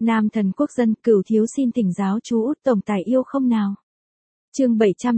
Nam thần quốc dân, Cửu thiếu xin thỉnh giáo chú Út tổng tài yêu không nào. Chương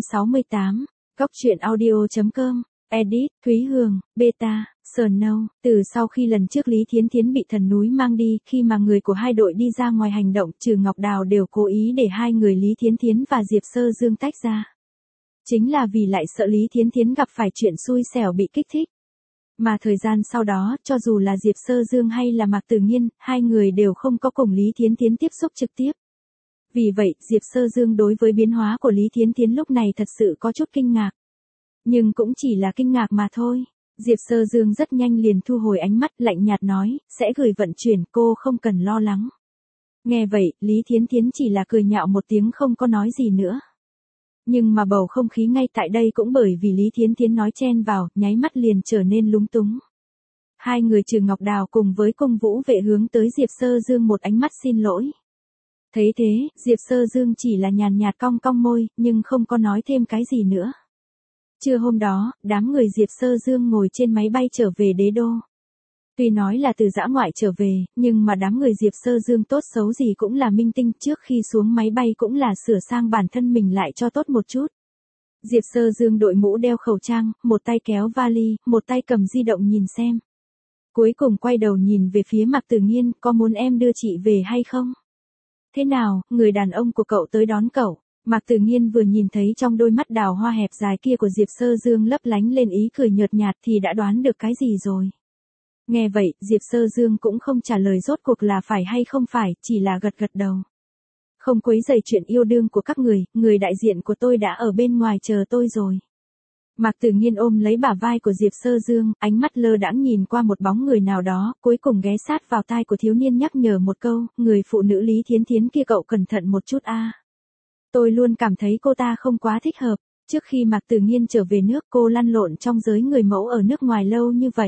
768, Góc truyện audio.com, edit, Thúy Hường, beta, Snow. Từ sau khi lần trước Lý Thiến Thiến bị thần núi mang đi, khi mà người của hai đội đi ra ngoài hành động, trừ Ngọc Đào đều cố ý để hai người Lý Thiến Thiến và Diệp Sơ Dương tách ra. Chính là vì lại sợ Lý Thiến Thiến gặp phải chuyện xui xẻo bị kích thích. Mà thời gian sau đó, cho dù là Diệp Sơ Dương hay là Mạc Tử Nghiên, hai người đều không có cùng Lý Thiến Thiến tiếp xúc trực tiếp. Vì vậy, Diệp Sơ Dương đối với biến hóa của Lý Thiến Thiến lúc này thật sự có chút kinh ngạc. Nhưng cũng chỉ là kinh ngạc mà thôi. Diệp Sơ Dương rất nhanh liền thu hồi ánh mắt, lạnh nhạt nói, sẽ gửi vận chuyển, cô không cần lo lắng. Nghe vậy, Lý Thiến Thiến chỉ là cười nhạo một tiếng không có nói gì nữa. Nhưng mà bầu không khí ngay tại đây cũng bởi vì Lý Thiến Thiến nói chen vào, nháy mắt liền trở nên lúng túng. Hai người trừ Ngọc Đào cùng với Cung Vũ Vệ hướng tới Diệp Sơ Dương một ánh mắt xin lỗi. Thấy thế, Diệp Sơ Dương chỉ là nhàn nhạt cong cong môi, nhưng không có nói thêm cái gì nữa. Trưa hôm đó, đám người Diệp Sơ Dương ngồi trên máy bay trở về đế đô. Tuy nói là từ dã ngoại trở về, nhưng mà đám người Diệp Sơ Dương tốt xấu gì cũng là minh tinh, trước khi xuống máy bay cũng là sửa sang bản thân mình lại cho tốt một chút. Diệp Sơ Dương đội mũ đeo khẩu trang, một tay kéo vali, một tay cầm di động nhìn xem. Cuối cùng quay đầu nhìn về phía Mạc Tử Nghiên, có muốn em đưa chị về hay không? Thế nào, người đàn ông của cậu tới đón cậu. Mạc Tử Nghiên vừa nhìn thấy trong đôi mắt đào hoa hẹp dài kia của Diệp Sơ Dương lấp lánh lên ý cười nhợt nhạt thì đã đoán được cái gì rồi. Nghe vậy, Diệp Sơ Dương cũng không trả lời rốt cuộc là phải hay không phải, chỉ là gật gật đầu. Không quấy rầy chuyện yêu đương của các người đại diện của tôi đã ở bên ngoài chờ tôi rồi. Mạc Tử Nghiên ôm lấy bả vai của Diệp Sơ Dương, ánh mắt lơ đãng nhìn qua một bóng người nào đó, cuối cùng ghé sát vào tai của thiếu niên nhắc nhở một câu, người phụ nữ Lý Thiến Thiến kia cậu cẩn thận một chút a. Tôi luôn cảm thấy cô ta không quá thích hợp, trước khi Mạc Tử Nghiên trở về nước cô lăn lộn trong giới người mẫu ở nước ngoài lâu như vậy.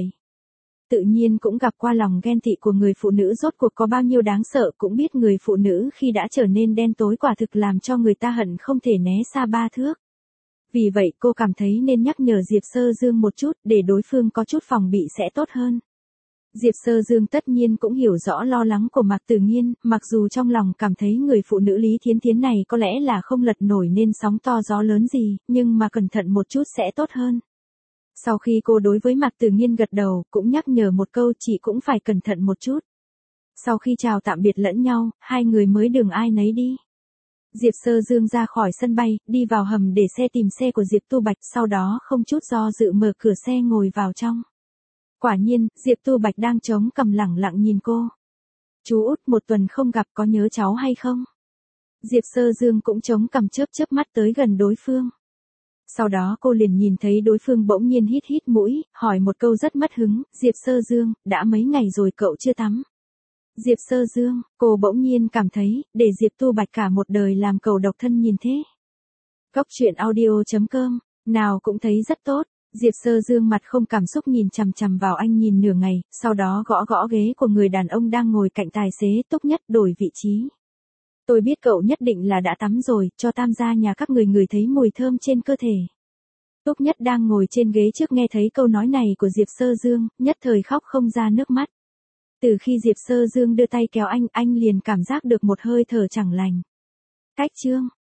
Tự nhiên cũng gặp qua lòng ghen tị của người phụ nữ rốt cuộc có bao nhiêu đáng sợ, cũng biết người phụ nữ khi đã trở nên đen tối quả thực làm cho người ta hận không thể né xa ba thước. Vì vậy cô cảm thấy nên nhắc nhở Diệp Sơ Dương một chút để đối phương có chút phòng bị sẽ tốt hơn. Diệp Sơ Dương tất nhiên cũng hiểu rõ lo lắng của Mạc Tử Nghiên, mặc dù trong lòng cảm thấy người phụ nữ Lý Thiến Thiến này có lẽ là không lật nổi nên sóng to gió lớn gì, nhưng mà cẩn thận một chút sẽ tốt hơn. Sau khi cô đối với Mạc Tử Nghiên gật đầu, cũng nhắc nhở một câu chị cũng phải cẩn thận một chút. Sau khi chào tạm biệt lẫn nhau, hai người mới đường ai nấy đi. Diệp Sơ Dương ra khỏi sân bay, đi vào hầm để xe tìm xe của Diệp Tu Bạch, sau đó không chút do dự mở cửa xe ngồi vào trong. Quả nhiên, Diệp Tu Bạch đang chống cằm lẳng lặng nhìn cô. Chú Út một tuần không gặp có nhớ cháu hay không? Diệp Sơ Dương cũng chống cằm chớp chớp mắt tới gần đối phương. Sau đó cô liền nhìn thấy đối phương bỗng nhiên hít hít mũi, hỏi một câu rất mất hứng, Diệp Sơ Dương, đã mấy ngày rồi cậu chưa tắm? Diệp Sơ Dương, cô bỗng nhiên cảm thấy, để Diệp Tu Bạch cả một đời làm cầu độc thân nhìn thế. Góc truyện audio.com, nào cũng thấy rất tốt. Diệp Sơ Dương mặt không cảm xúc nhìn chằm chằm vào anh nhìn nửa ngày, sau đó gõ gõ ghế của người đàn ông đang ngồi cạnh tài xế, Túc Nhất đổi vị trí. Tôi biết cậu nhất định là đã tắm rồi, cho tam gia nhà các người ngửi thấy mùi thơm trên cơ thể. Túc Nhất đang ngồi trên ghế trước nghe thấy câu nói này của Diệp Sơ Dương, nhất thời khóc không ra nước mắt. Từ khi Diệp Sơ Dương đưa tay kéo anh liền cảm giác được một hơi thở chẳng lành. Cách chương,